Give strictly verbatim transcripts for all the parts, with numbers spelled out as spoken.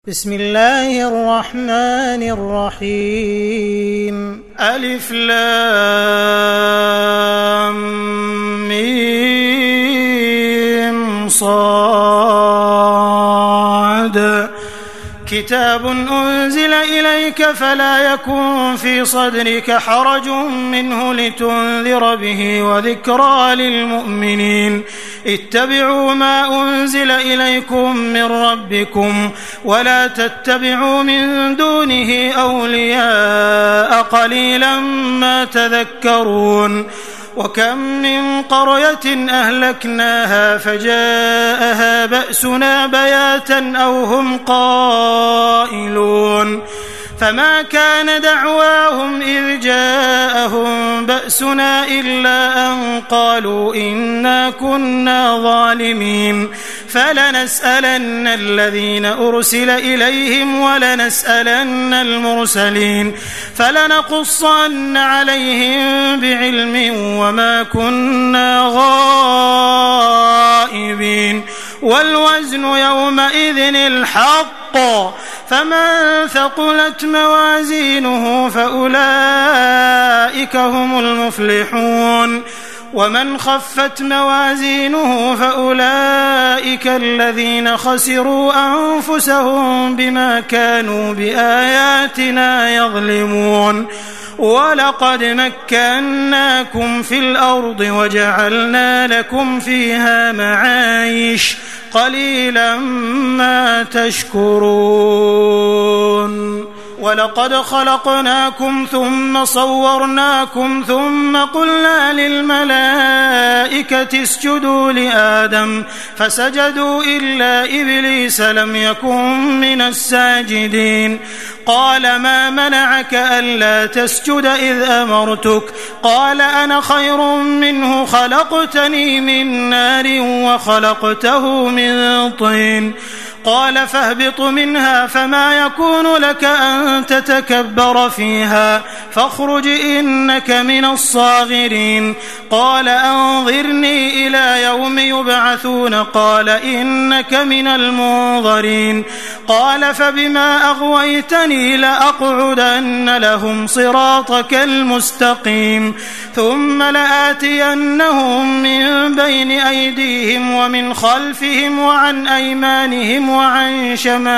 بسم الله الرحمن الرحيم ألف لام ميم صاد كتاب أنزل إليك فلا يكن في صدرك حرج منه لتنذر به وذكرى للمؤمنين اتبعوا ما أنزل إليكم من ربكم ولا تتبعوا من دونه أولياء قليلا ما تذكرون وكم من قرية أهلكناها فجاءها بأسنا بياتا أو هم قائلون فما كان دعواهم إذ جاءهم بأسنا إلا أن قالوا إنا كنا ظالمين فلنسألن الذين أرسل إليهم ولنسألن المرسلين فلنقصن عليهم بعلم وما كنا غائبين والوزن يومئذ الحق فمن ثقلت موازينه فأولئك هم المفلحون ومن خفت موازينه فأولئك الذين خسروا أنفسهم بما كانوا بآياتنا يظلمون ولقد مكناكم في الأرض وجعلنا لكم فيها معايش قليلا ما تشكرون ولقد خلقناكم ثم صورناكم ثم قلنا للملائكة اسجدوا لآدم فسجدوا إلا إبليس لم يكن من الساجدين قال ما منعك ألا تسجد إذ أمرتك قال أنا خير منه خلقتني من نار وخلقته من طين قال فاهبط منها فما يكون لك أن تتكبر فيها فاخرج إنك من الصاغرين قال أنظرني إلى يوم يبعثون قال إنك من المنظرين قال فبما أغويتني لأقعدن لهم صراطك المستقيم ثم لآتينهم من بين أيديهم ومن خلفهم وعن أيمانهم وعن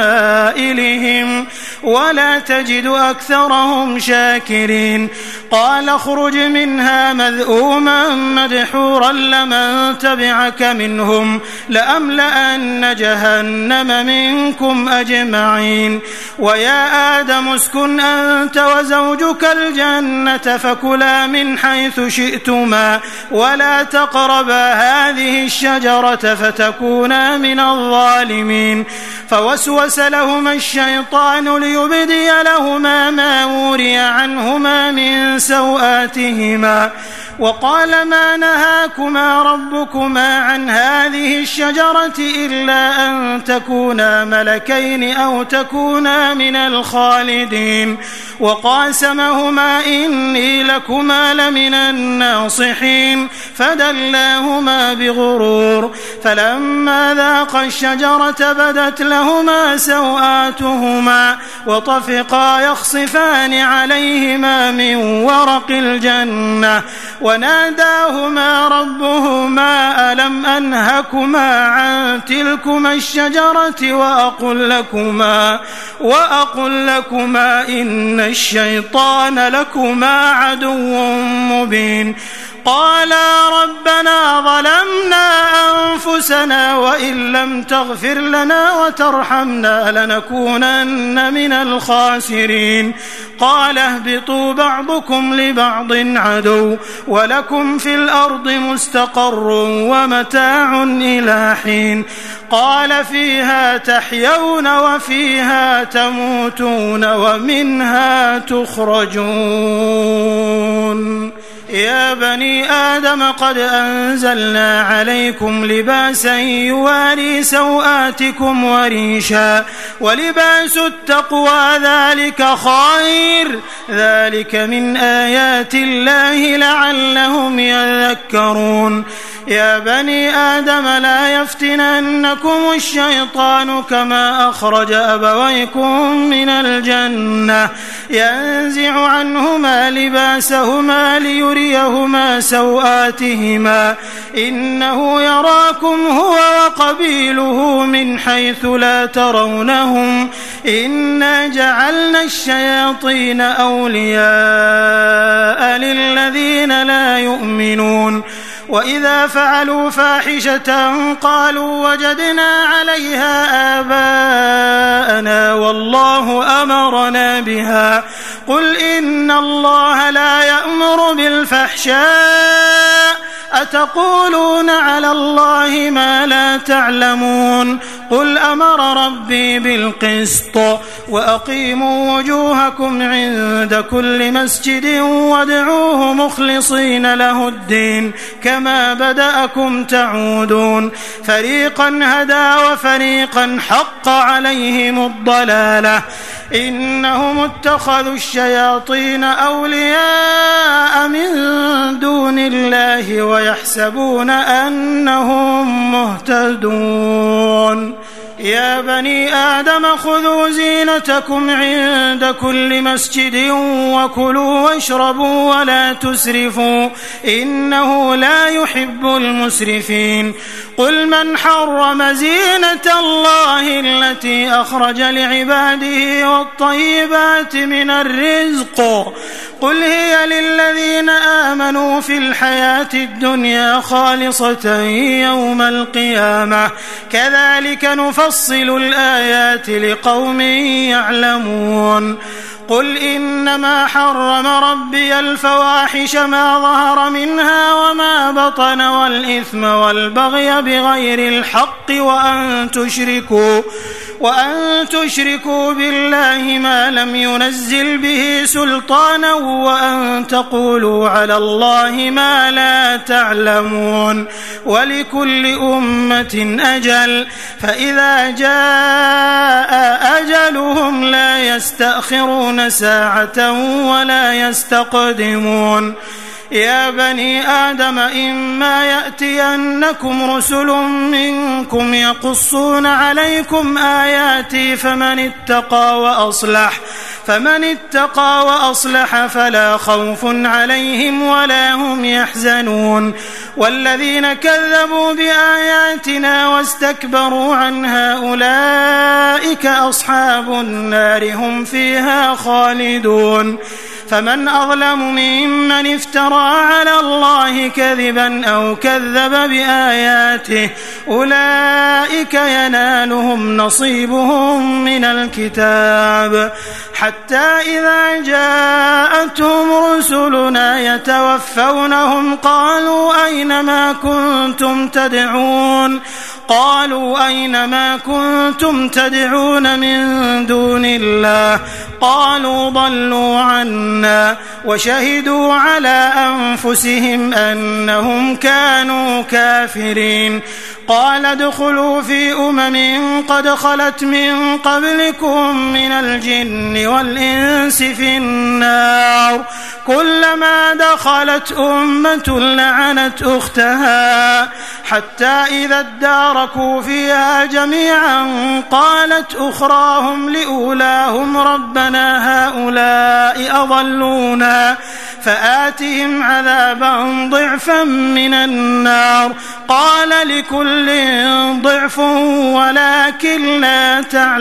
شمائلهم ولا تجد أكثرهم شاكرين قال اخرج منها مذءوما مدحورا لمن تبعك منهم لأملأن جهنم منكم أجمعين ويا آدم اسكن أنت وزوجك الجنة فكلا من حيث شئتما ولا تقربا هذه الشجرة فتكونا من الظالمين فوسوس لهما الشيطان ليبدي لهما ما وري عنهما من سوآتهما وقال ما نهاكما ربكما عن هذه الشجرة إلا أن تكونا ملكين أو تكونا من الخالدين وقاسمهما إني لكما لمن الناصحين فدلاهما بغرور فلما ذاقا الشجرة بدت لهما سوآتهما وطفقا يخصفان عليهما من ورق الجنة وناداهما ربهما ألم أنهكما عن تلكما الشجرة وأقل لكما وأقل لكما إن الشيطان لكما عدو مبين قالا ربنا ظلمنا أنفسنا وإن لم تغفر لنا وترحمنا لنكونن من الخاسرين قال اهبطوا بعضكم لبعض عدو ولكم في الأرض مستقر ومتاع إلى حين قال فيها تحيون وفيها تموتون ومنها تخرجون يا بني آدم قد أنزلنا عليكم لباسا يواري سوآتكم وريشا ولباس التقوى ذلك خير ذلك من آيات الله لعلهم يذكرون يا بني آدم لا يفتننكم الشيطان كما أخرج أبويكم من الجنة ينزع عنهما لباسهما ليريهما سوآتهما إنه يراكم هو وقبيله من حيث لا ترونهم إنا جعلنا الشياطين أولياء للذين لا يؤمنون وإذا فعلوا فاحشة قالوا وجدنا عليها آباءنا والله أمرنا بها قل إن الله لا يأمر بالفحشاء أتقولون على الله ما لا تعلمون قل أمر ربي بالقسط وأقيموا وجوهكم عند كل مسجد وادعوه مخلصين له الدين كما بدأكم تعودون فريقا هدى وفريقا حق عليهم الضلالة إنهم اتخذوا الشياطين أولياء من دون الله ويحسبون أنهم مهتدون يا بني آدم خذوا زينتكم عند كل مسجد وكلوا واشربوا ولا تسرفوا إنه لا يحب المسرفين قل من حرم زينة الله التي أخرج لعباده والطيبات من الرزق قل هي للذين آمنوا في الحياة الدنيا خالصة يوم القيامة كذلك نفصل الآيات لقوم يعلمون قل إنما حرم ربي الفواحش ما ظهر منها وما بطن والإثم والبغي بغير الحق وأن تشركوا وأن تشركوا بالله ما لم ينزل به سلطانا وأن تقولوا على الله ما لا تعلمون ولكل أمة أجل فإذا جاء أجلهم لا يستأخرون ساعة ولا يستقدمون يا بني آدم إما يأتينكم رسل منكم يقصون عليكم آياتي فمن اتقى وأصلح فمن اتقى وأصلح فلا خوف عليهم ولا هم يحزنون والذين كذبوا بآياتنا واستكبروا عنها أولئك أصحاب النار هم فيها خالدون فمن أظلم ممن افترى على الله كذبا أو كذب بآياته أولئك ينالهم نصيبهم من الكتاب حتى إذا جاءتهم رسلنا يتوفونهم قالوا أين ما كنتم تدعون قالوا أين ما كنتم تدعون من دون الله قالوا ضلوا عنا وشهدوا على أنفسهم أنهم كانوا كافرين قال ادخلوا في أمم قد خلت من قبلكم من الجن والإنس في النار كلما دخلت أمة لعنت أختها حتى إذا اداركوا فيها جميعا قالت أخراهم لأولاهم ربنا هؤلاء أضلونا فآتهم عذابا ضعفا من النار قال لكل ضعف ولكن لا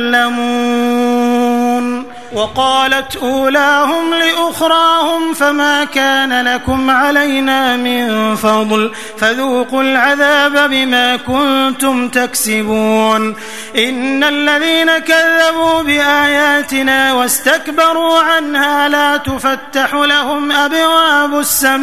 تعلمون وقالت أولاهم لأخراهم فما كان لكم علينا من فضل فذوقوا العذاب بما كنتم تكسبون إن الذين كذبوا بآياتنا واستكبروا عنها لا تفتح لهم أبواب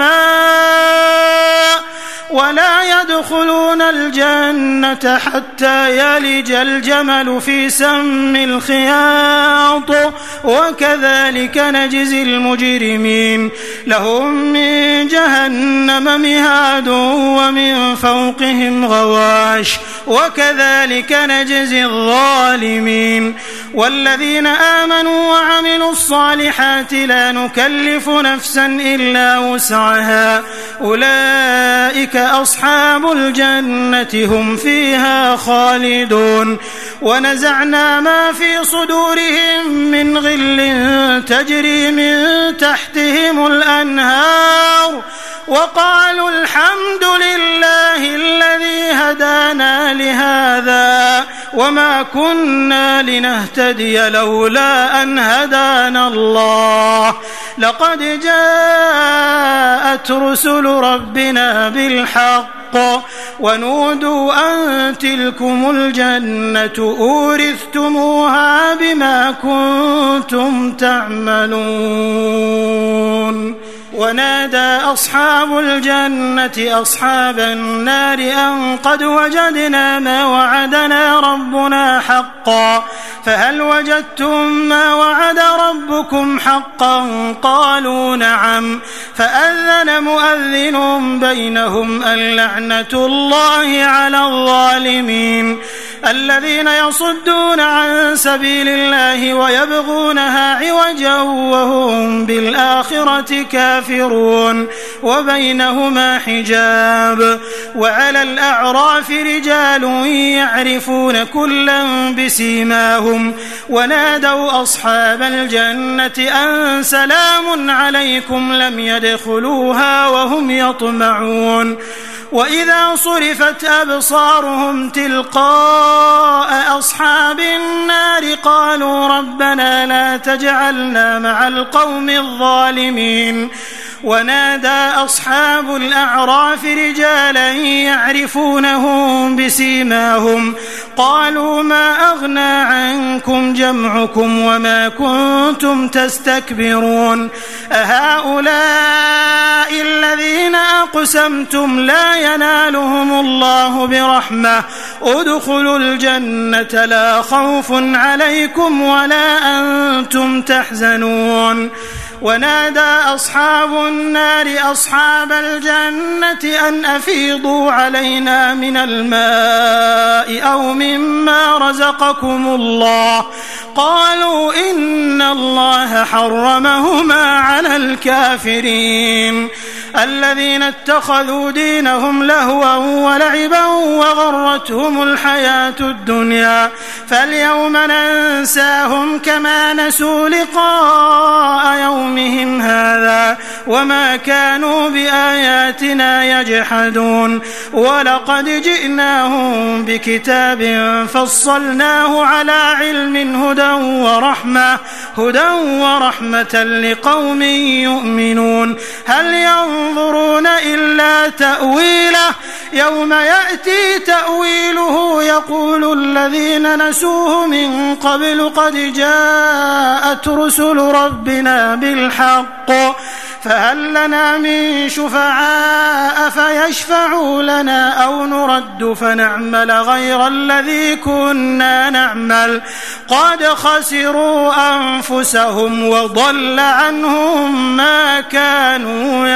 السماء ولا يدخلون الجنة حتى يلج الجمل في سم الخياط السياط وكذلك نجزي المجرمين لهم من جهنم مهاد ومن فوقهم غواش وكذلك نجزي الظالمين والذين آمنوا وعملوا الصالحات لا نكلف نفسا إلا وسعها أولئك أصحاب الجنة هم فيها خالدون ونزعنا ما في صدورهم من غل تجري من تحتهم الأنهار وقالوا الحمد لله الذي هدانا لهذا وما كنا لنهتدي لولا أن هدانا الله لقد جاءت رسل ربنا بالحق ونودوا أن تلكم الجنة أورثتموها بما كنتم تعملون ونادى أصحاب الجنة أصحاب النار أن قد وجدنا ما وعدنا ربنا حقا فهل وجدتم ما وعد ربكم حقا قالوا نعم فأذن مؤذن بينهم اللعنة الله على الظالمين الذين يصدون عن سبيل الله ويبغونها عوجا وهم بالآخرة كافرون وبينهما حجاب وعلى الأعراف رجال يعرفون كلا بسيماهم ونادوا أصحاب الجنة أن سلام عليكم لم يدخلوها وهم يطمعون وإذا صرفت أبصارهم تلقاء أصحاب النار قالوا ربنا لا تجعلنا مع القوم الظالمين ونادى أصحاب الأعراف رجالا يعرفونهم بسيماهم قالوا ما أغنى عنكم جمعكم وما كنتم تستكبرون أهؤلاء الذين أقسمتم لا ينالهم الله برحمة ادخلوا الجنة لا خوف عليكم ولا أنتم تحزنون ونادى أصحاب النار أصحاب الجنة أن أفيضوا علينا من الماء أو مما رزقكم الله قالوا إن الله حرمهما على الكافرين الذين اتخذوا دينهم لهوا ولعبا وغرتهم الحياة الدنيا فاليوم ننساهم كما نسوا لقاء يومهم هذا وما كانوا بآياتنا يجحدون ولقد جئناهم بكتاب فصلناه على علم هدى ورحمة هدى ورحمة لقوم يؤمنون هل ينظرون إلا تأويله يوم يأتي تأويله يقول الذين نسوه من قبل قد جاءت رسل ربنا بالحق فهل لنا من شفعاء فيشفعوا لنا أو نرد فنعمل غير الذي كنا نعمل قد خسروا أنفسهم وضل عنهم ما كانوا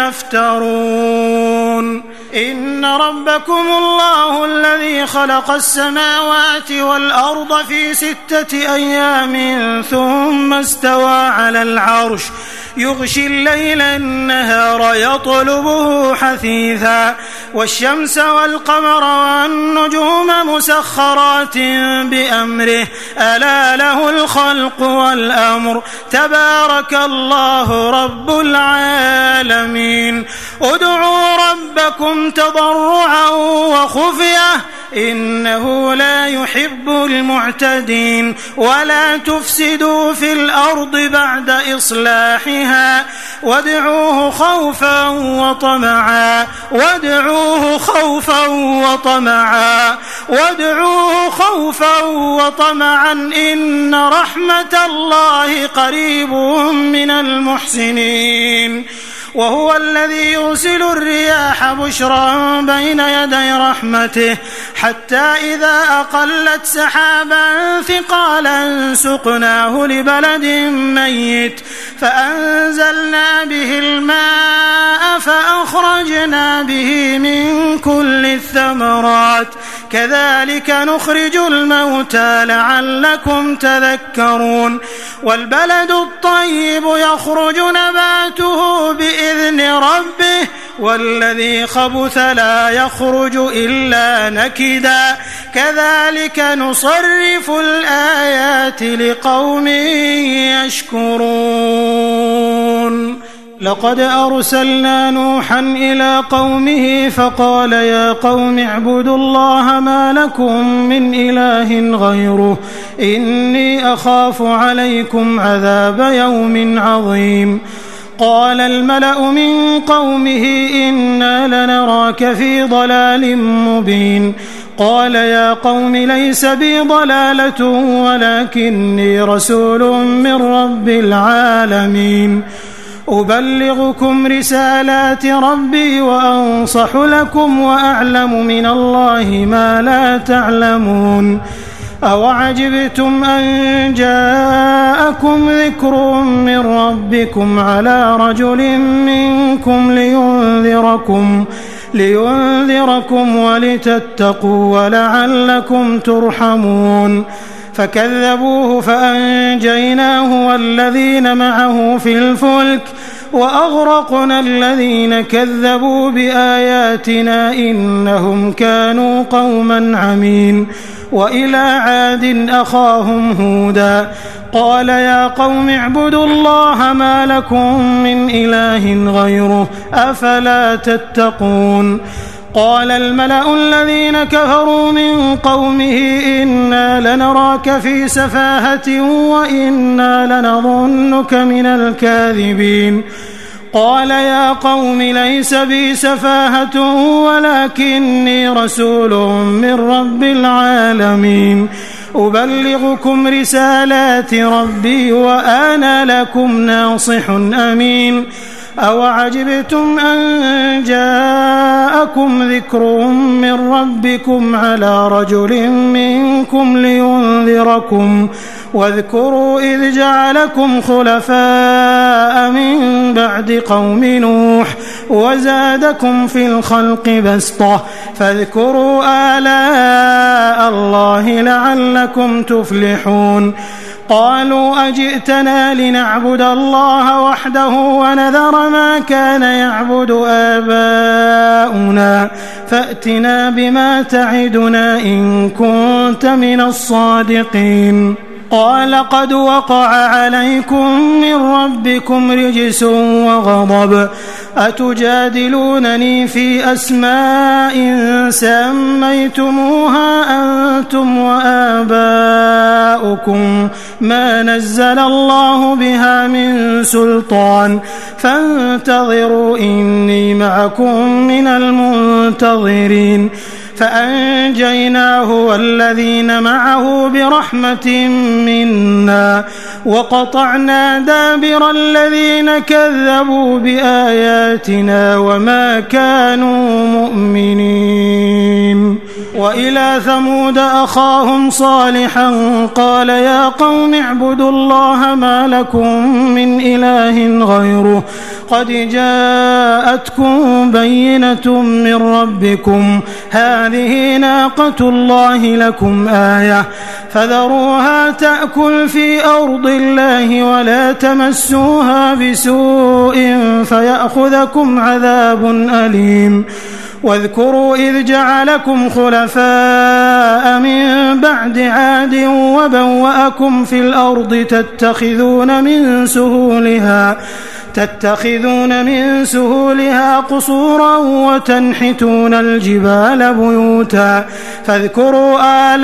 يفترون إن ربكم الله الذي خلق السماوات والأرض في ستة أيام ثم استوى على العرش يغشي الليل النهار يطلبه حثيثا والشمس والقمر والنجوم مسخرات بأمره ألا له الخلق والأمر تبارك الله رب العالمين ادعوا ربكم تضرعا وخفية إنه لا يحب المعتدين ولا تفسدوا في الأرض بعد إصلاحها وادعوه خوفا وطمعا وادعوه خوفا وطمعا وادعوه خوفا وطمعا إن رحمة الله قريب من المحسنين وهو الذي يرسل الرياح بشرا بين يدي رحمته حتى إذا أقلت سحابا ثقالا سقناه لبلد ميت فأنزلنا به الماء فأخرجنا به من كل الثمرات كذلك نخرج الموتى لعلكم تذكرون والبلد الطيب يخرج نباته بإذن ربه والذي خبث لا يخرج إلا نكدا كذلك نصرف الآيات لقوم يشكرون لقد أرسلنا نوحا إلى قومه فقال يا قوم اعبدوا الله ما لكم من إله غيره إني أخاف عليكم عذاب يوم عظيم قال الملأ من قومه إنا لنراك في ضلال مبين قال يا قوم ليس بي ضلالة ولكني رسول من رب العالمين أبلغكم رسالات ربي وأنصح لكم وأعلم من الله ما لا تعلمون أوعجبتم أن جاءكم ذكر من ربكم على رجل منكم لينذركم لينذركم ولتتقوا ولعلكم ترحمون فكذبوه فأنجيناه والذين معه في الفلك وأغرقنا الذين كذبوا بآياتنا إنهم كانوا قوما عمين وإلى عاد أخاهم هودا قال يا قوم اعبدوا الله ما لكم من إله غيره أفلا تتقون قال الملأ الذين كفروا من قومه إنا لنراك في سفاهة وإنا لنظنك من الكاذبين قال يا قوم ليس بي سفاهة ولكني رسول من رب العالمين أبلغكم رسالات ربي وأنا لكم ناصح أمين أوعجبتم أن جاءكم ذكر من ربكم على رجل منكم لينذركم واذكروا إذ جعلكم خلفاء من بعد قوم نوح وزادكم في الخلق بسطة فاذكروا آلاء الله لعلكم تفلحون قالوا أجئتنا لنعبد الله وحده ونذر ما كان يعبد آباؤنا فأتنا بما تعدنا إن كنت من الصادقين قال قد وقع عليكم من ربكم رجس وغضب أتجادلونني في أسماء سميتموها أنتم وآباؤكم ما نزل الله بها من سلطان فانتظروا إني معكم من المنتظرين فأنجيناه والذين معه برحمة منا وقطعنا دابر الذين كذبوا بآياتنا وما كانوا مؤمنين وإلى ثمود أخاهم صالحا قال يا قوم اعبدوا الله ما لكم من إله غيره قد جاءتكم بينة من ربكم هذه ناقة الله لكم آية فذروها تأكل في أرض الله ولا تمسوها بسوء فيأخذكم عذاب أليم واذكروا إذ جعلكم خلفاء من بعد عاد وبوأكم في الأرض تتخذون من سهولها تتخذون من سهولها قصورا وتنحتون الجبال بيوتا فاذكروا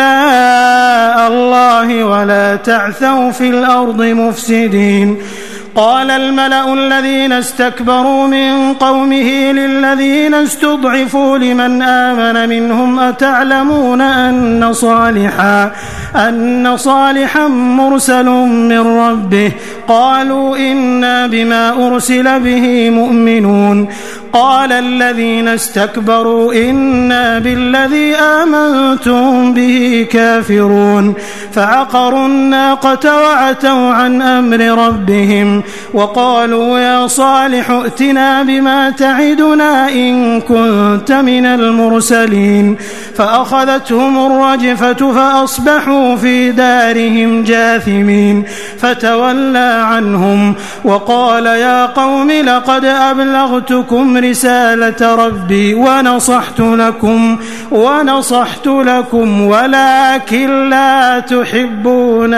آلاء الله ولا تعثوا في الأرض مفسدين قال الملأ الذين استكبروا من قومه للذين استضعفوا لمن آمن منهم أتعلمون أن صالحا أن صالحا مرسل من ربه قالوا إنا بما أرسل به مؤمنون قال الذين استكبروا إنا بالذي آمنتم به كافرون فعقروا الناقة وعتوا عن أمر ربهم وقالوا يا صالح ائتنا بما تعدنا إن كنت من المرسلين فأخذتهم الرجفة فأصبحوا في دارهم جاثمين فتولى عنهم وقال يا قوم لقد أبلغتكم رسالة ربي ونصحت لكم ونصحت لكم ولكن لا تحبون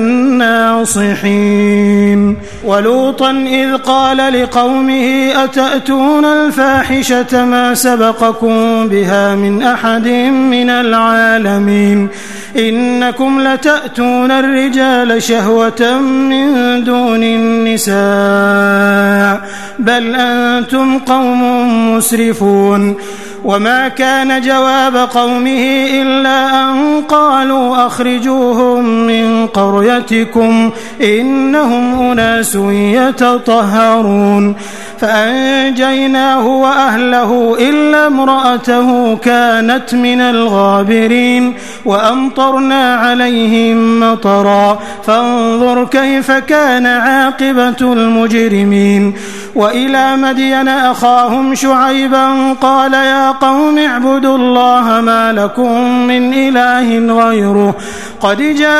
الناصحين ولوطا إذ قال لقومه أتأتون الفاحشة ما سبقكم بها من أحد من العالمين إنكم لتأتون الرجال شهوة من دون النساء بل أنتم قوم مسرفون وما كان جواب قومه إلا أن قالوا أخرجوهم من قريتكم إنهم أناس يتطهرون فأنجيناه وأهله إلا امرأته كانت من الغابرين وأمطرنا عليهم مطرا فانظر كيف كان عاقبة المجرمين وإلى مدين أخاهم شعيبا قال يا قوم اعبدوا الله ما لكم من إله غيره قد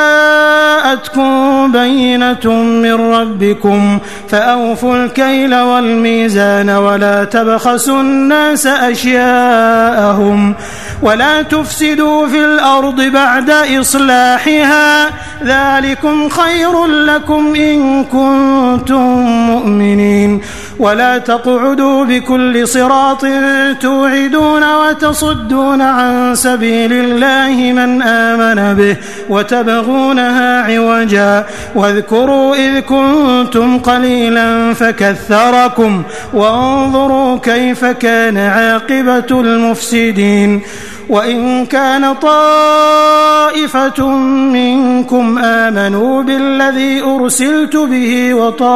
جاءتكم بينة من ربكم فأوفوا الكيل والميزان ولا تبخسوا الناس أشياءهم ولا تفسدوا في الأرض بعد إصلاحها ذلكم خير لكم إن كنتم مؤمنين ولا تقعدوا بكل صراط توعدون وتصدون عن سبيل الله من آمن به وتبغونها عوجا واذكروا إذ كنتم قليلا فكثركم وانظروا كيف كان عاقبة المفسدين وإن كان طائفة منكم آمنوا بالذي أرسلت به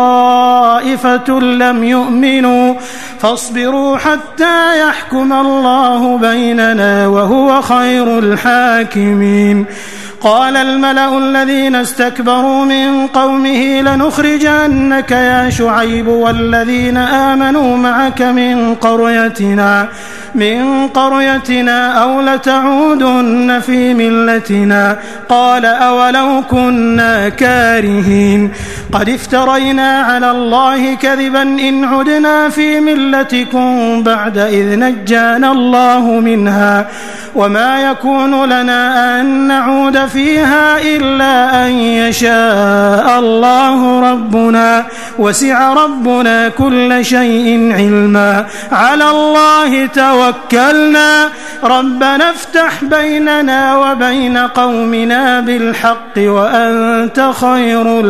وطائفة لم يؤمنوا فاصبروا حتى يحكم الله بيننا وهو خير الحاكمين قال الملأ الذين استكبروا من قومه لنخرجنك يا شعيب والذين آمنوا معك من قريتنا من قريتنا أو لتعودن في ملتنا قال أولو كنا كارهين قد افترينا على الله كذبا إن عدنا في ملتكم بعد إذ نجانا الله منها وما يكون لنا أن نعود فيها إلا أن يشاء الله ربنا وسع ربنا كل شيء علما على الله توكلنا ربنا افتح بيننا وبين قومنا بالحق وأنت خير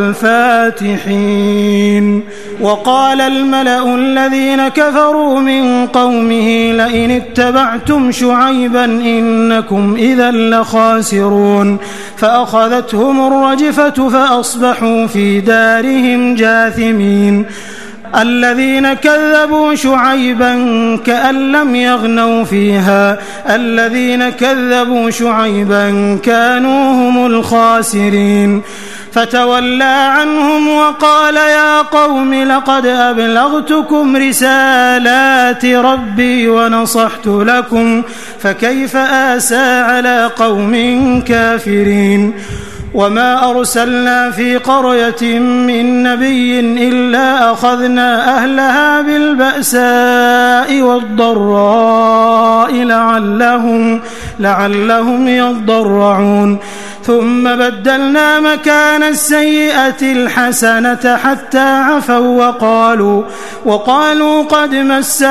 الفاتحين وقال الملأ الذين كفروا من قومه لئن اتبعتم شعيبا إنكم إذا لخاسرون فأخذتهم الرجفة فأصبحوا في دارهم جاثمين الذين كذبوا شعيبا كأن لم يغنوا فيها الذين كذبوا شعيبا كانوا هم الخاسرين فتولى عنهم وقال يا قوم لقد أبلغتكم رسالات ربي ونصحت لكم فكيف آسى على قوم كافرين وما أرسلنا في قرية من نبي إلا أخذنا أهلها بالبأساء والضراء لعلهم, لعلهم يضرعون ثم بدلنا مكان السيئة الحسنة حتى عفوا وقالوا, وقالوا قد مس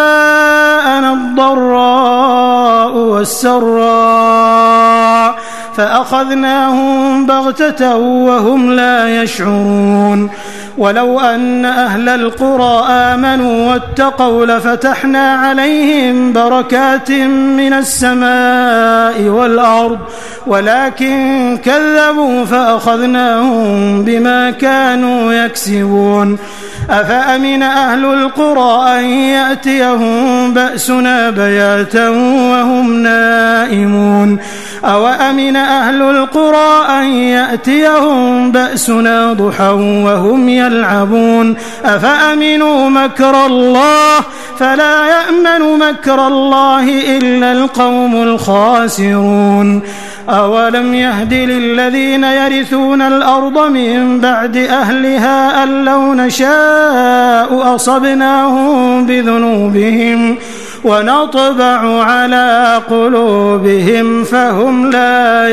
آباءنا الضراء والسراء فأخذناهم بغتة وهم لا يشعرون ولو أن أهل القرى آمنوا واتقوا لفتحنا عليهم بركات من السماء والأرض ولكن كذبوا فأخذناهم بما كانوا يكسبون أفأمن أهل القرى أن يأتيهم بأسنا بياتا وهم نائمون أوأمن أهل القرى أن يأتيهم بأسنا ضحى وهم يلعبون أفأمنوا مكر الله فلا يأمن مكر الله إلا القوم الخاسرون أولم يهد للذين يرثون الأرض من بعد أهلها أن لو نشاء أصبناهم بذنوبهم ونطبع على قلوبهم فهم لا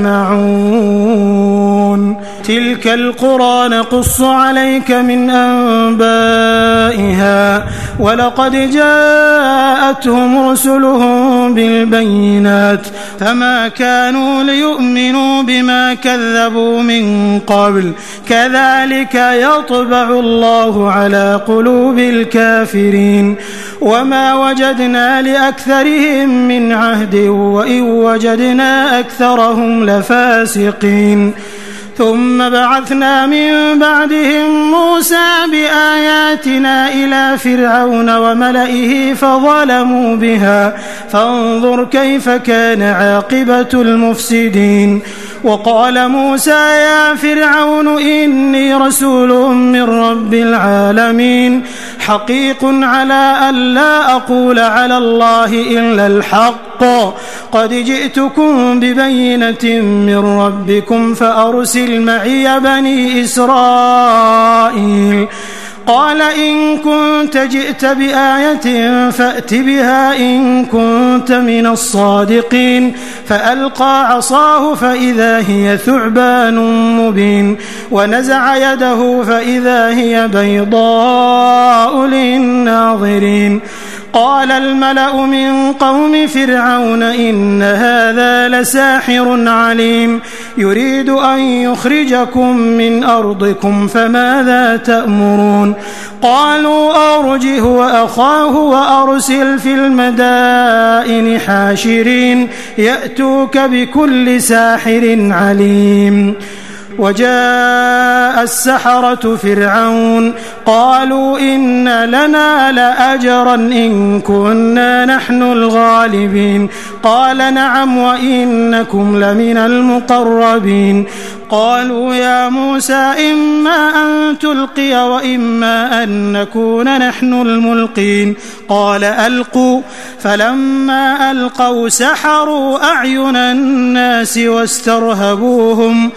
يسمعون تلك القرى نقص عليك من أنبائها ولقد جاءتهم رسلهم بالبينات فما كانوا ليؤمنوا بما كذبوا من قبل كذلك يطبع الله على قلوب الكافرين وما وجدنا لأكثرهم من عهد وإن وجدنا أكثرهم لفاسقين ثم بعثنا من بعدهم موسى بآياتنا إلى فرعون وملئه فظلموا بها فانظر كيف كان عاقبة المفسدين وقال موسى يا فرعون إني رسول من رب العالمين حقيق على أن لا أقول على الله إلا الحق قد جئتكم ببينة من ربكم فأرسل معي بني إسرائيل قال إن كنت جئت بآية فأت بها إن كنت من الصادقين فألقى عصاه فإذا هي ثعبان مبين ونزع يده فإذا هي بيضاء للناظرين قال الملأ من قوم فرعون إن هذا لساحر عليم يريد أن يخرجكم من أرضكم فماذا تأمرون قالوا أرجه وأخاه وأرسل في المدائن حاشرين يأتوك بكل ساحر عليم وجاء السحرة فرعون قالوا إن لنا لأجرا إن كنا نحن الغالبين قال نعم وإنكم لمن المقربين قالوا يا موسى إما أن تلقي وإما أن نكون نحن الملقين قال ألقوا فلما ألقوا سحروا أعين الناس واسترهبوهم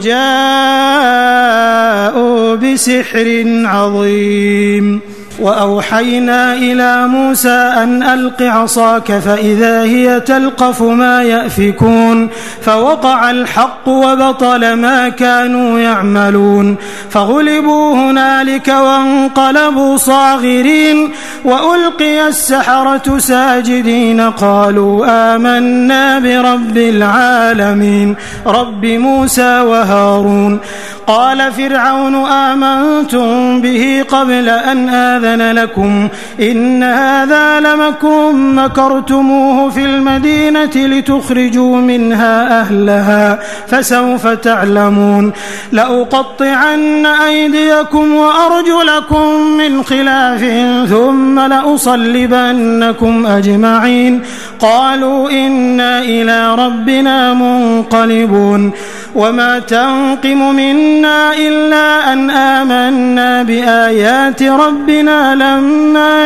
وجاءوا بسحر عظيم وأوحينا إلى موسى أن ألق عصاك فإذا هي تلقف ما يأفكون فوقع الحق وبطل ما كانوا يعملون فغلبوا هنالك وانقلبوا صاغرين وألقي السحرة ساجدين قالوا آمنا برب العالمين رب موسى وهارون قال فرعون آمنتم به قبل أن آذن لكم إن هذا لمكر مكرتموه في المدينة لتخرجوا منها أهلها فسوف تعلمون لأقطعن أيديكم وأرجلكم من خلاف ثم لأصلبنكم أجمعين قالوا إنا إلى ربنا منقلبون وما تنقم منا إلا أن آمنا بآيات ربنا لما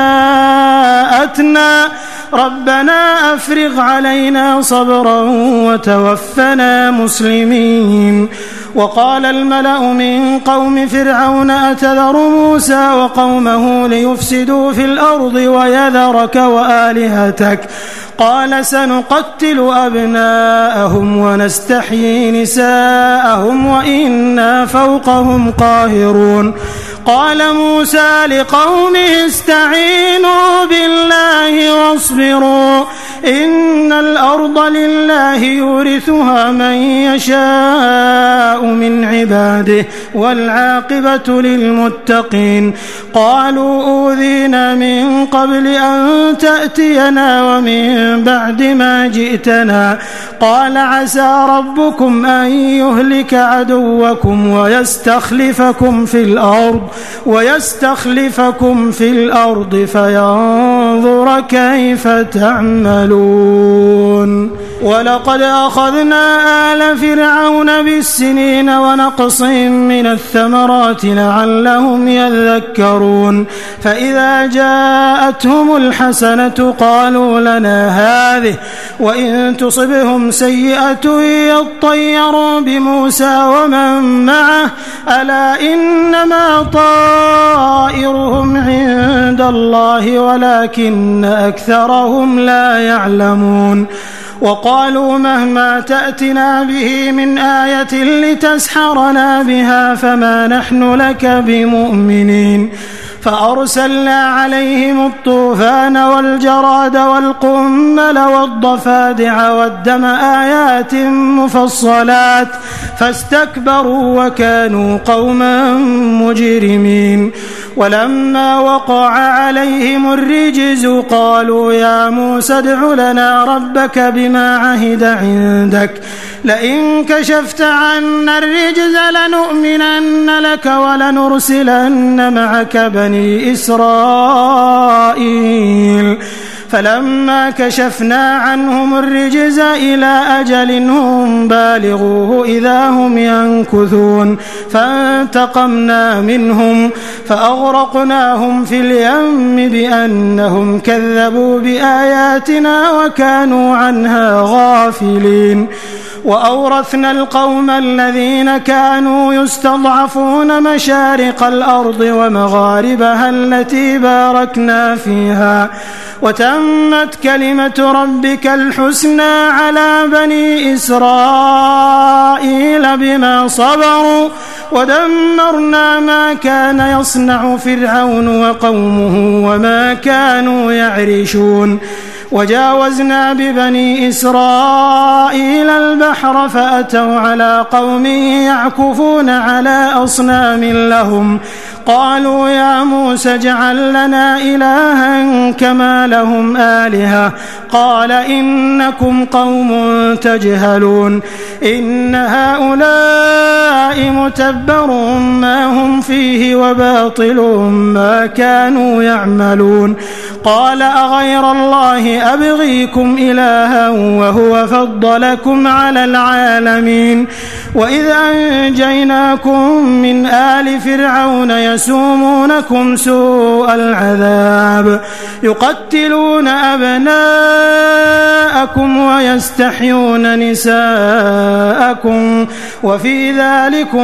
جاءتنا ربنا أفرغ علينا صبرا وتوفنا مسلمين وقال الملأ من قوم فرعون أتذر موسى وقومه ليفسدوا في الأرض ويذرك وآلهتك قال سنقتل أبناءهم ونستحيي نساءهم وإنا فوقهم قاهرون قال موسى لقومه استعينوا بالله واصبروا إن الأرض لله يورثها من يشاء من عباده والعاقبة للمتقين قالوا أوذينا من قبل أن تأتينا ومن بعد ما جئتنا قال عسى ربكم أن يهلك عدوكم ويستخلفكم في الأرض ويستخلفكم في الأرض فينظر كيف تعملون ولقد أخذنا آل فرعون بالسنين ونقص من الثمرات لعلهم يذكرون فإذا جاءتهم الحسنة قالوا لنا هذه وإن تصبهم سيئة يطيروا بموسى ومن معه ألا إنما طائرهم عند الله ولكن أكثرهم لا يعلمون وقالوا مهما تأتنا به من آية لتسحرنا بها فما نحن لك بمؤمنين فأرسلنا عليهم الطوفان والجراد والقمل والضفادع والدم آيات مفصلات فاستكبروا وكانوا قوما مجرمين ولما وقع عليهم الرجز قالوا يا موسى ادع لنا ربك بما عهد عندك لئن كشفت عنا الرجز لنؤمنن لك ولنرسلن معك بني إسرائيل فلما كشفنا عنهم الرجز إلى أجل هم بالغوه إذا هم ينكثون فانتقمنا منهم فأغرقناهم في اليم بأنهم كذبوا بآياتنا وكانوا عنها غافلين وأورثنا القوم الذين كانوا يستضعفون مشارق الأرض ومغاربها التي باركنا فيها وتمت كلمة ربك الحسنى على بني إسرائيل بما صبروا ودمرنا ما كان يصنع فرعون وقومه وما كانوا يعرشون وجاوزنا ببني إسرائيل البحر فأتوا على قوم يعكفون على أصنام لهم قالوا يا موسى اجعل لنا إلها كما لهم آلهة قال إنكم قوم تجهلون إن هؤلاء متبر ما هم فيه وباطل ما كانوا يعملون قال أغير الله أبغيكم إلها وهو فضلكم على العالمين وإذ أنجيناكم من آل فرعون يسومونكم سوء العذاب يقتلون أبناءكم ويستحيون نساءكم وفي ذلكم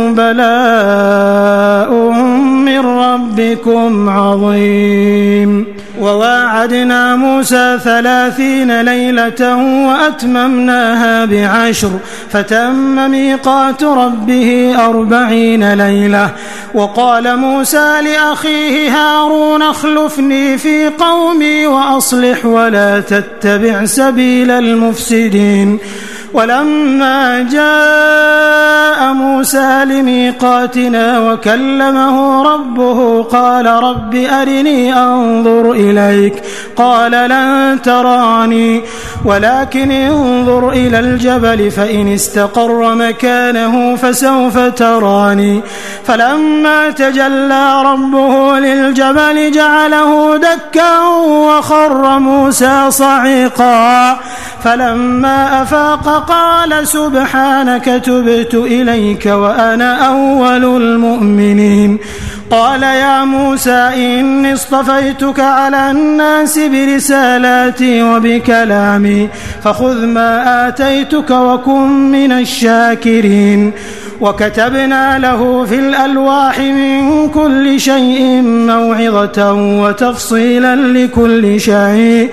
بلاء من ربكم عظيم وواعدنا موسى ثلاثين ليلة وأتممناها بعشر فتم ميقات ربه أربعين ليلة وقال موسى لأخيه هارون اخلفني في قومي وأصلح ولا تتبع سبيل المفسدين ولما جاء موسى لميقاتنا وكلمه ربه قال رب أرني أنظر إليك قال لن تراني ولكن انظر إلى الجبل فإن استقر مكانه فسوف تراني فلما تجلى ربه للجبل جعله دكا وخر موسى صعيقا فلما أفاق قال سبحانك تبت إليك وأنا أول المؤمنين قال يا موسى إني اصطفيتك على الناس برسالاتي وبكلامي فخذ ما آتيتك وكن من الشاكرين وكتبنا له في الألواح من كل شيء موعظة وتفصيلا لكل شيء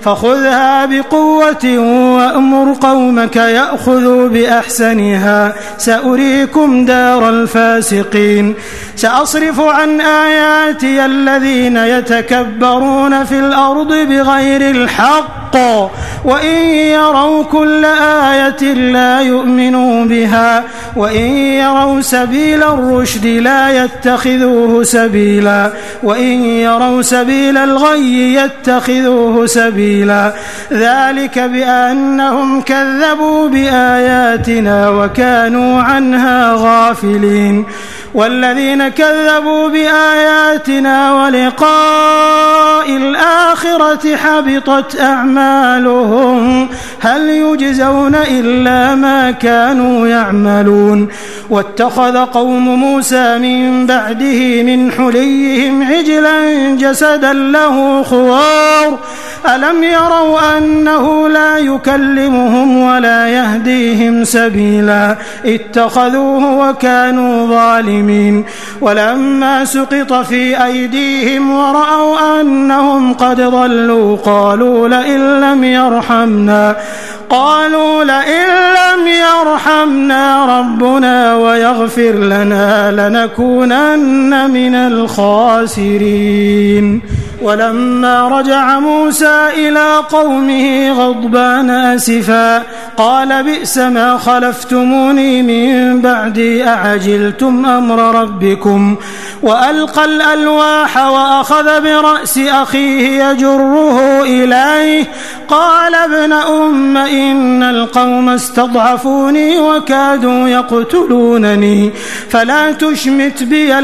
فخذها بقوة وأمر قومك يأخذوا بأحسنها سأريكم دار الفاسقين سأصرف عن آياتي الذين يتكبرون في الأرض بغير الحق وإن يروا كل آية لا يؤمنوا بها وإن يروا سبيل الرشد لا يتخذوه سبيلا وإن يروا سبيل الغي يتخذوه سبيلا ذلك بأنهم كذبوا بآياتنا وكانوا عنها غافلين والذين كذبوا بآياتنا ولقاء الآخرة حبطت أعمالهم هل يجزون إلا ما كانوا يعملون واتخذ قوم موسى من بعده من حليهم عجلا جسدا له خوار ألم يروا أنه لا يكلمهم ولا يهديهم سبيلا اتخذوه وكانوا ظالمين ولما سقط في أيديهم ورأوا أنهم قد ضلوا قالوا لئن لم يرحمنا قالوا لئن لم يرحمنا ربنا ويغفر لنا لنكونن من الخاسرين ولما رجع موسى إلى قومه غضبان أسفا قال بئس ما خلفتموني من بعدي أعجلتم أمر ربكم وألقى الألواح وأخذ برأس أخيه يجره إليه قال ابن أم إن القوم استضعفوني وكادوا يقتلونني فلا تشمت بي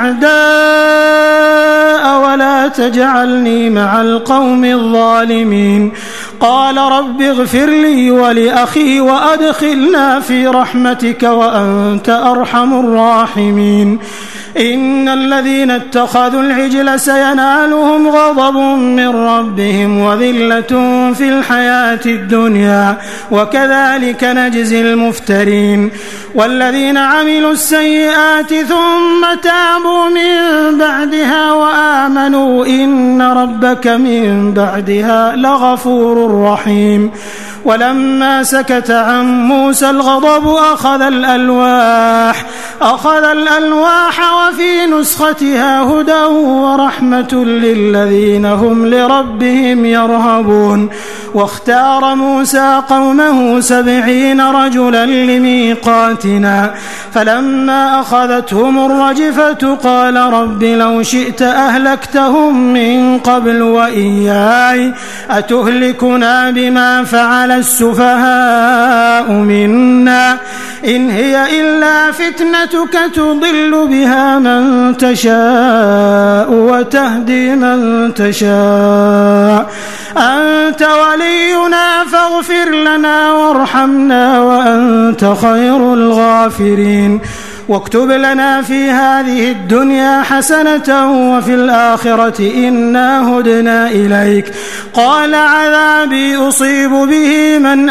الأعداء ولا تجعلني مع القوم الظالمين قال رب اغفر لي ولأخي وأدخلنا في رحمتك وأنت أرحم الراحمين إن الذين اتخذوا العجل سينالهم غضب من ربهم وذلة في الحياة الدنيا وكذلك نجزي المفترين والذين عملوا السيئات ثم تابوا من بعدها وآمنوا إن ربك من بعدها لغفور رحيم ولما سكت عن موسى الغضب أخذ الألواح أخذ الألواح وفي نسختها هدى ورحمة للذين هم لربهم يرهبون واختار موسى قومه سبعين رجلا لميقاتنا فلما أخذتهم الرجفة قال رب لو شئت أهلكتهم من قبل وإياي أتهلكنا بما فعل السفهاء منا إن هي إلا فتنتك تضل بها من تشاء وتهدي من تشاء أنت ولينا فاغفر لنا وارحمنا وأنت خير الغافرين واكتب لنا في هذه الدنيا حسنة وفي الآخرة إنا هدنا إليك قال عذابي أصيب به من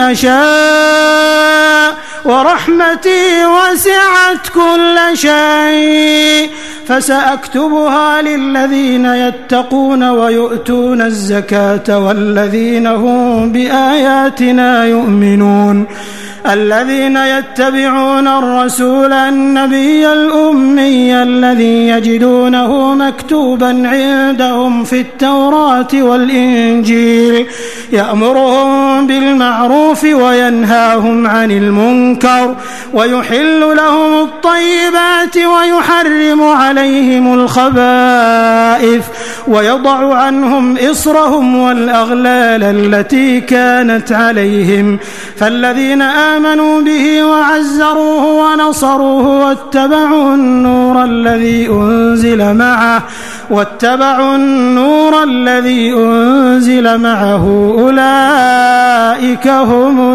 أشاء ورحمتي وسعت كل شيء فسأكتبها للذين يتقون ويؤتون الزكاة والذين هم بآياتنا يؤمنون الذين يتبعون الرسول النبي الأمي الذي يجدونه مكتوبا عندهم في التوراة والإنجيل يأمرهم بالمعروف وينهاهم عن المنكر ويحل لهم الطيبات ويحرم عليهم الخبائث ويضع عنهم إصرهم والأغلال التي كانت عليهم فالذين آمنوا به وعزروه ونصروه واتبعوا النور الذي أنزل معه واتبعوا النور الذي أنزل معه أولئك هم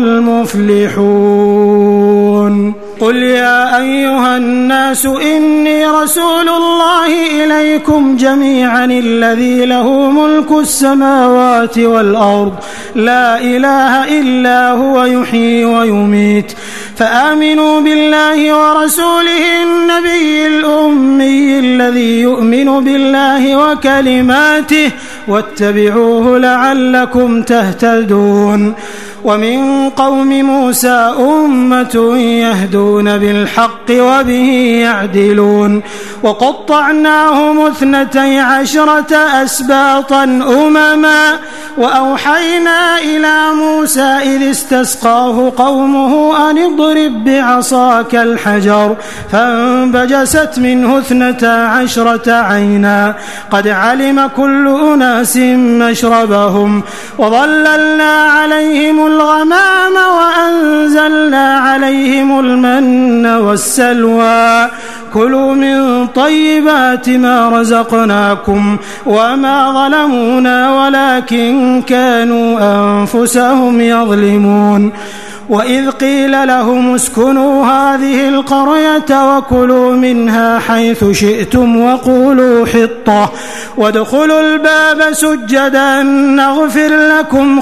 المفلحون قل يا أيها الناس إني رسول الله إليكم جميعا الذي له ملك السماوات والأرض لا إله إلا هو يحيي ويميت فآمنوا بالله ورسوله النبي الأمي الذي يؤمن بالله وكلماته واتبعوه لعلكم تهتدون ومن قوم موسى أمة يهدون بالحق وبه يعدلون وقطعناهم اثنتي عشرة أسباطا أمما وأوحينا إلى موسى إذ استسقاه قومه أن اضرب بعصاك الحجر فانبجست منه اثنتا عشرة عينا قد علم كل أناس مشربهم وظللنا عليهم الغمام وأنزلنا عليهم المن والسلوى كلوا من طيبات ما رزقناكم وما ظلمونا ولكن كانوا أنفسهم يظلمون وإذ قيل لهم اسكنوا هذه القرية وكلوا منها حيث شئتم وقولوا حطة وادخلوا الباب سجدا نغفر لكم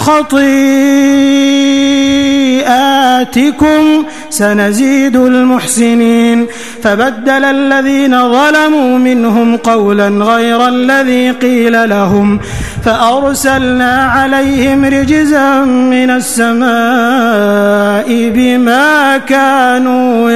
خطيئاتكم سنزيد المحسنين فبدل الذين ظلموا منهم قولا غير الذي قيل لهم فأرسلنا عليهم رجزا من السماء بما كانوا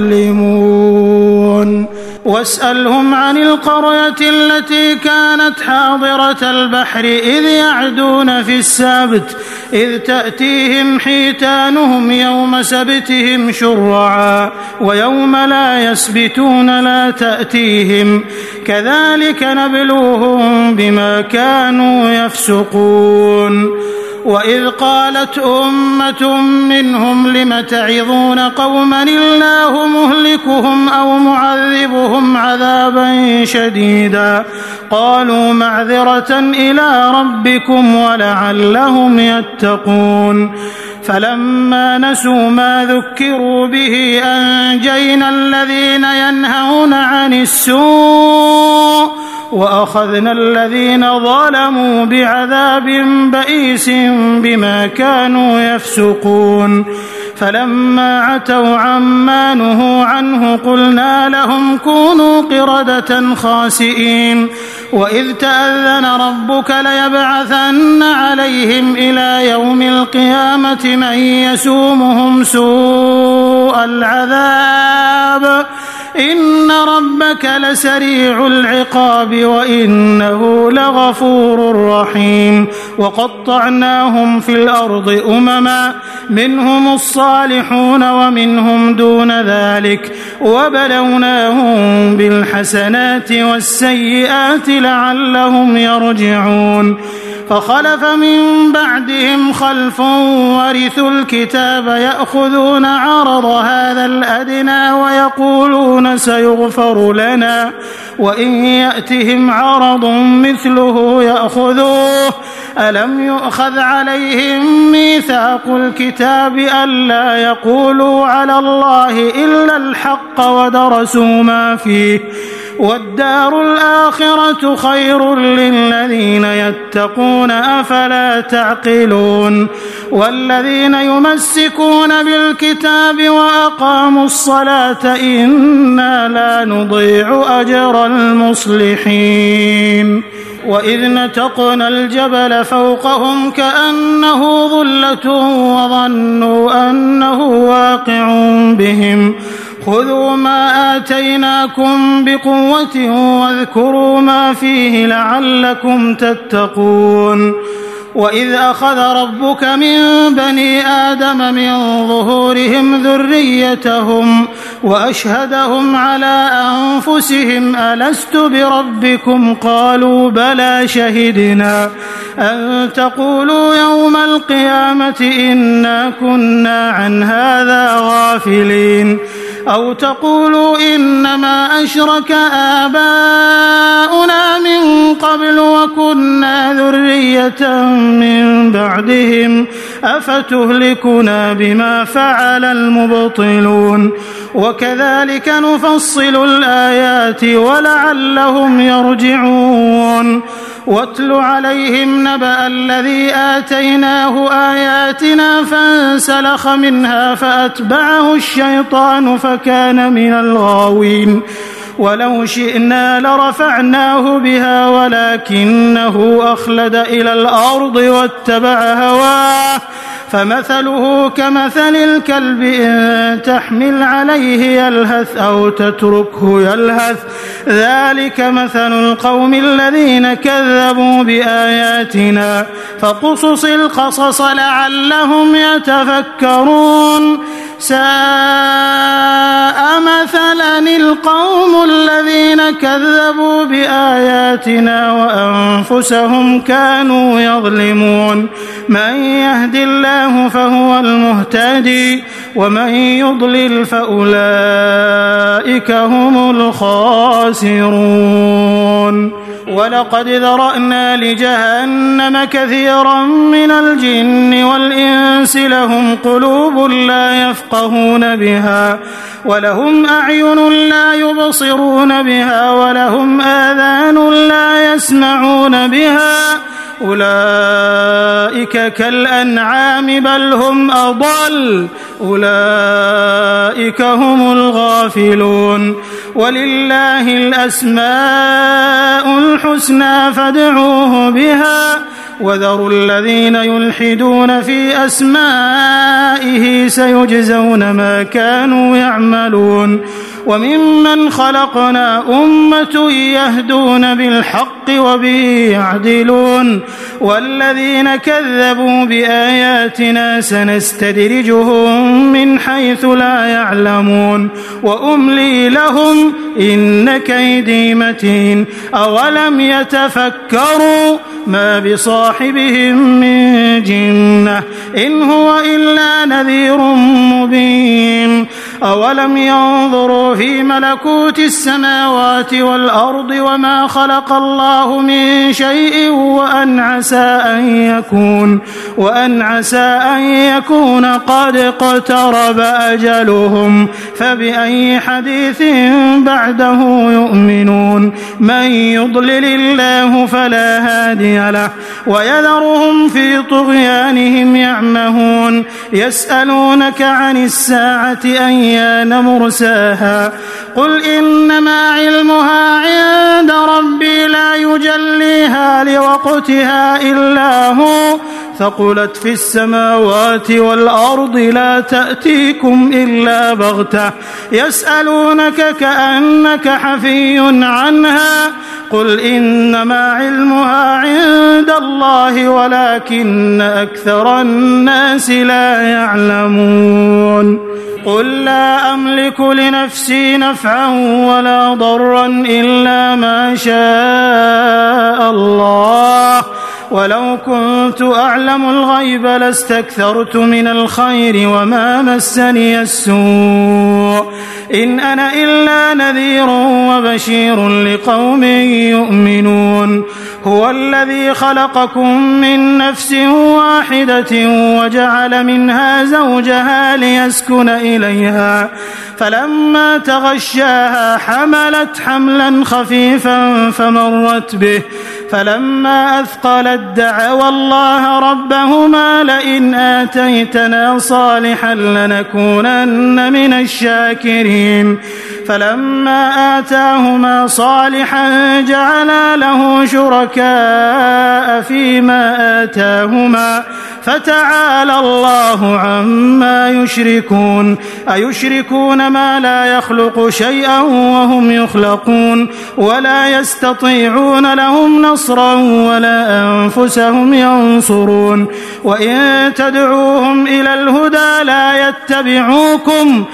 يظلمون واسألهم عن القرية التي كانت حاضرة البحر إذ يعدون في السبت إذ تأتيهم حيتانهم يوم سبتهم شرعا ويوم لا يسبتون لا تأتيهم كذلك نبلوهم بما كانوا يفسقون وإذ قالت أمة منهم لم تعظون قوما الله مهلكهم أو معذبهم عذابا شديدا قالوا معذرة إلى ربكم ولعلهم يتقون فلما نسوا ما ذكروا به أنجينا الذين ينهون عن السوء وأخذنا الذين ظلموا بعذاب بئيس بما كانوا يفسقون فلما عتوا عما نهوا عنه قلنا لهم كونوا قردة خاسئين وإذ تأذن ربك ليبعثن عليهم إلى يوم القيامة من يسومهم سوء العذاب إن ربك لسريع العقاب وإنه لغفور رحيم وقطعناهم في الأرض أمما منهم الصالحون ومنهم دون ذلك وبلوناهم بالحسنات والسيئات لعلهم يرجعون فخلف من بعدهم خلف ورثوا الكتاب يأخذون عرض هذا الأدنى ويقولون سيغفر لنا وإن يأتهم عرض مثله يأخذوه ألم يؤخذ عليهم ميثاق الكتاب ألا يقولوا على الله إلا الحق ودرسوا ما فيه والدار الآخرة خير للذين يتقون أفلا تعقلون والذين يمسكون بالكتاب وأقاموا الصلاة إنا لا نضيع أجر المصلحين وإذ نتقنا الجبل فوقهم كأنه ظلة وظنوا أنه واقع بهم خذوا ما آتيناكم بقوة واذكروا ما فيه لعلكم تتقون وإذ أخذ ربك من بني آدم من ظهورهم ذريتهم وأشهدهم على أنفسهم ألست بربكم قالوا بلى شهدنا أن تقولوا يوم القيامة إنا كنا عن هذا غافلين أو تقولوا إنما أشرك آباؤنا من قبل وكنا ذرية من بعدهم أفتهلكنا بما فعل المبطلون وكذلك نفصل الآيات ولعلهم يرجعون واتل عليهم نبأ الذي آتيناه آياتنا فانسلخ منها فأتبعه الشيطان فكان من الغاوين ولو شئنا لرفعناه بها ولكنه أخلد إلى الأرض واتبع هواه فمثله كمثل الكلب إن تحمل عليه يلهث أو تتركه يلهث ذلك مثل القوم الذين كذبوا بآياتنا فقصص القصص لعلهم يتفكرون ساء مثلا القوم الذين كذبوا بآياتنا وأنفسهم كانوا يظلمون من يهد الله فهو المهتدي ومن يضلل فأولئك هم الخاسرون ولقد ذرأنا لجهنم كثيرا من الجن والإنس لهم قلوب لا يفقهون بها ولهم أعين لا يبصرون بها ولهم آذان لا يسمعون بها أولئك كالأنعام بل هم أضل أولئك هم الغافلون ولله الأسماء الحسنى فادعوه بها وذروا الذين يلحدون في أسمائه سيجزون ما كانوا يعملون وممن خلقنا أمة يهدون بالحق وبه يعدلون والذين كذبوا بآياتنا سنستدرجهم من حيث لا يعلمون وأملي لهم إن كيدي متين أولم يتفكروا ما بصاحبهم من جنة إن هو إلا نذير مبين أولم ينظروا في ملكوت السماوات والأرض وما خلق الله من شيء وأن عسى أن يكون وأن عسى أن يكون قد اقترب أجلهم فبأي حديث بعده يؤمنون من يضلل الله فلا هادي له ويذرهم في طغيانهم يعمهون يسألونك عن الساعة أيان مرساها قل إنما علمها عند ربي لا يجليها لوقتها إلا هو ثقلت في السماوات والأرض لا تأتيكم إلا بغتة يسألونك كأنك حفي عنها قل إنما علمها عند الله ولكن أكثر الناس لا يعلمون قل لا أملك لنفسي نفعا ولا ضرا إلا ما شاء الله ولو كنت أعلم الغيب لاستكثرت من الخير وما مسني السوء إن أنا إلا نذير وبشير لقوم يؤمنون هو الذي خلقكم من نفس واحدة وجعل منها زوجها ليسكن إليها فلما تغشاها حملت حملا خفيفا فمرت به فلما أثقلت دعوا الله ربهما لئن آتيتنا صالحا لنكونن من الشاكرين فلما آتاهما صالحا جعلا له شركاء فيما آتاهما فتعالى الله عما يشركون أيشركون ما لا يخلق شيئا وهم يخلقون ولا يستطيعون لهم نصرا ولا أنفسهم ينصرون وإن تدعوهم إلى الهدى لا يتبعوكم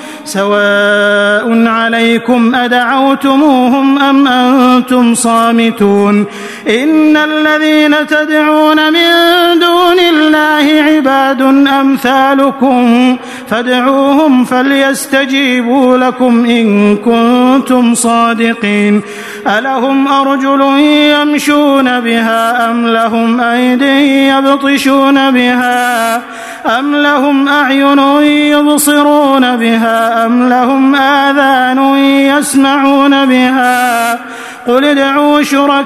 سواء عليكم أدعوتموهم أم أنتم صامتون إن الذين تدعون من دون الله عباد أمثالكم فادعوهم فليستجيبوا لكم إن كنتم صادقين ألهم أرجل يمشون بها أم لهم أيدي يبطشون بها أم لهم أعين يبصرون بها أم لهم آذان يسمعون بها قل ادعوا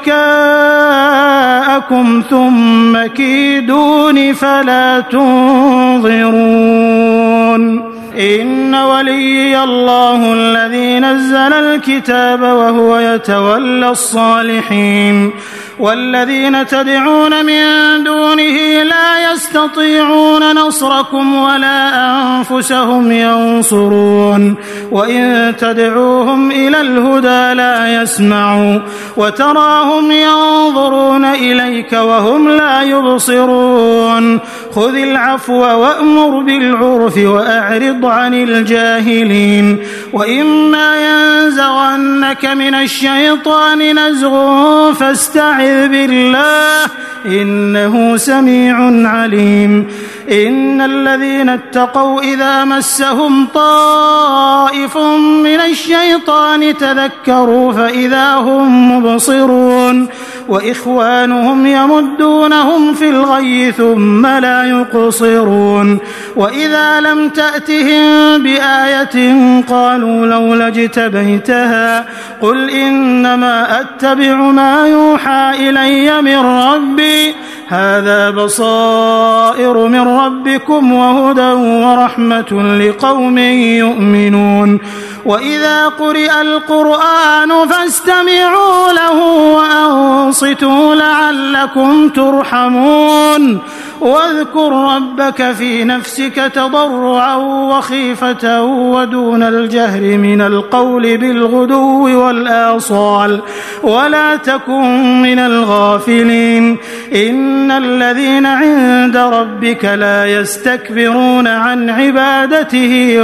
شركاءكم ثم كيدون فلا تنظرون إن وليي الله الذي نزل الكتاب وهو يتولى الصالحين والذين تدعون من دونه لا يستطيعون نصركم ولا أنفسهم ينصرون وإن تدعوهم إلى الهدى لا يسمعوا وتراهم ينظرون إليك وهم لا يبصرون خذ العفو وأمر بالعرف وأعرض عن الجاهلين وإما ينزغنك من الشيطان نزغ فاستعذ بالله إنه سميع عليم إن الذين اتقوا إذا مسهم طائف من الشيطان تذكروا فإذا هم مبصرون وإخوانهم يمدونهم في الغي ثم لا يقصرون وإذا لم تأتهم بآية قالوا لولا اجتبيتها قل إنما أتبع ما يوحى إلي من ربي هذا بصائر من ربكم وهدى ورحمة لقوم يؤمنون وإذا قرئ القرآن فاستمعوا له وأنصتوا لعلكم ترحمون واذكر ربك في نفسك تضرعا وخيفة ودون الجهر من القول بالغدو والآصال ولا تكن من الغافلين إن الذين عند ربك لا يستكبرون عن عبادته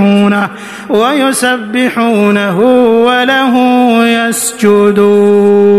ويسبحونه ويسبحونه وله يسجدون.